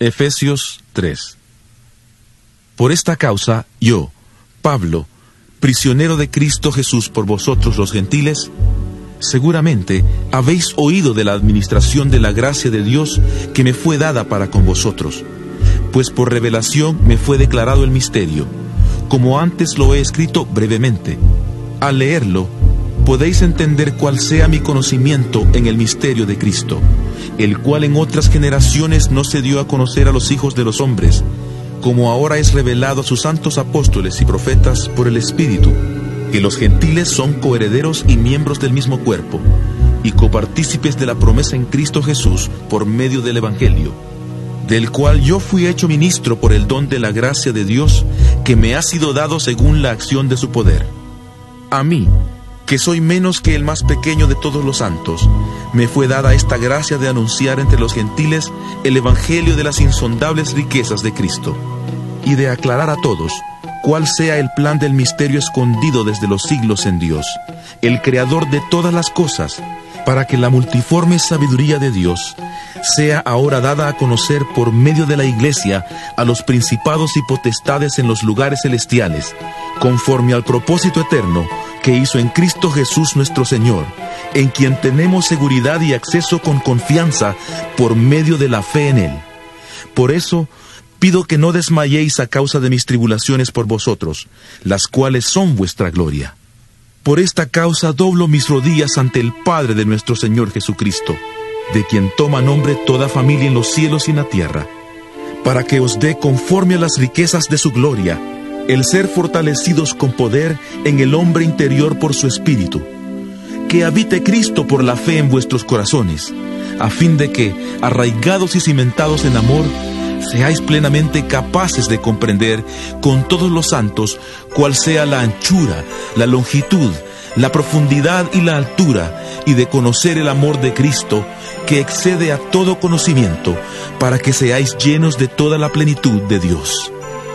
Efesios 3. Por esta causa, yo, Pablo, prisionero de Cristo Jesús por vosotros los gentiles, seguramente habéis oído de la administración de la gracia de Dios que me fue dada para con vosotros, pues por revelación me fue declarado el misterio, como antes lo he escrito brevemente. Al leerlo, podéis entender cuál sea mi conocimiento en el misterio de Cristo, el cual en otras generaciones no se dio a conocer a los hijos de los hombres, como ahora es revelado a sus santos apóstoles y profetas por el Espíritu, que los gentiles son coherederos y miembros del mismo cuerpo, y copartícipes de la promesa en Cristo Jesús por medio del Evangelio, del cual yo fui hecho ministro por el don de la gracia de Dios, que me ha sido dado según la acción de su poder. A mí, que soy menos que el más pequeño de todos los santos, me fue dada esta gracia de anunciar entre los gentiles el evangelio de las insondables riquezas de Cristo, y de aclarar a todos cuál sea el plan del misterio escondido desde los siglos en Dios, el creador de todas las cosas, para que la multiforme sabiduría de Dios sea ahora dada a conocer por medio de la Iglesia a los principados y potestades en los lugares celestiales, conforme al propósito eterno que hizo en Cristo Jesús nuestro Señor, en quien tenemos seguridad y acceso con confianza por medio de la fe en Él. Por eso, pido que no desmayéis a causa de mis tribulaciones por vosotros, las cuales son vuestra gloria. Por esta causa doblo mis rodillas ante el Padre de nuestro Señor Jesucristo, de quien toma nombre toda familia en los cielos y en la tierra, para que os dé conforme a las riquezas de su gloria, el ser fortalecidos con poder en el hombre interior por su Espíritu, que habite Cristo por la fe en vuestros corazones, a fin de que, arraigados y cimentados en amor, seáis plenamente capaces de comprender con todos los santos cuál sea la anchura, la longitud, la profundidad y la altura, y de conocer el amor de Cristo, que excede a todo conocimiento, para que seáis llenos de toda la plenitud de Dios.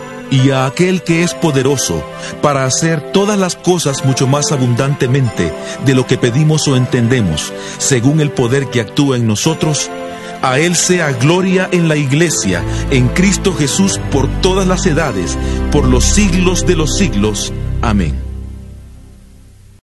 Y a aquel que es poderoso para hacer todas las cosas mucho más abundantemente de lo que pedimos o entendemos, según el poder que actúa en nosotros, a Él sea gloria en la Iglesia, en Cristo Jesús, por todas las edades, por los siglos de los siglos. Amén.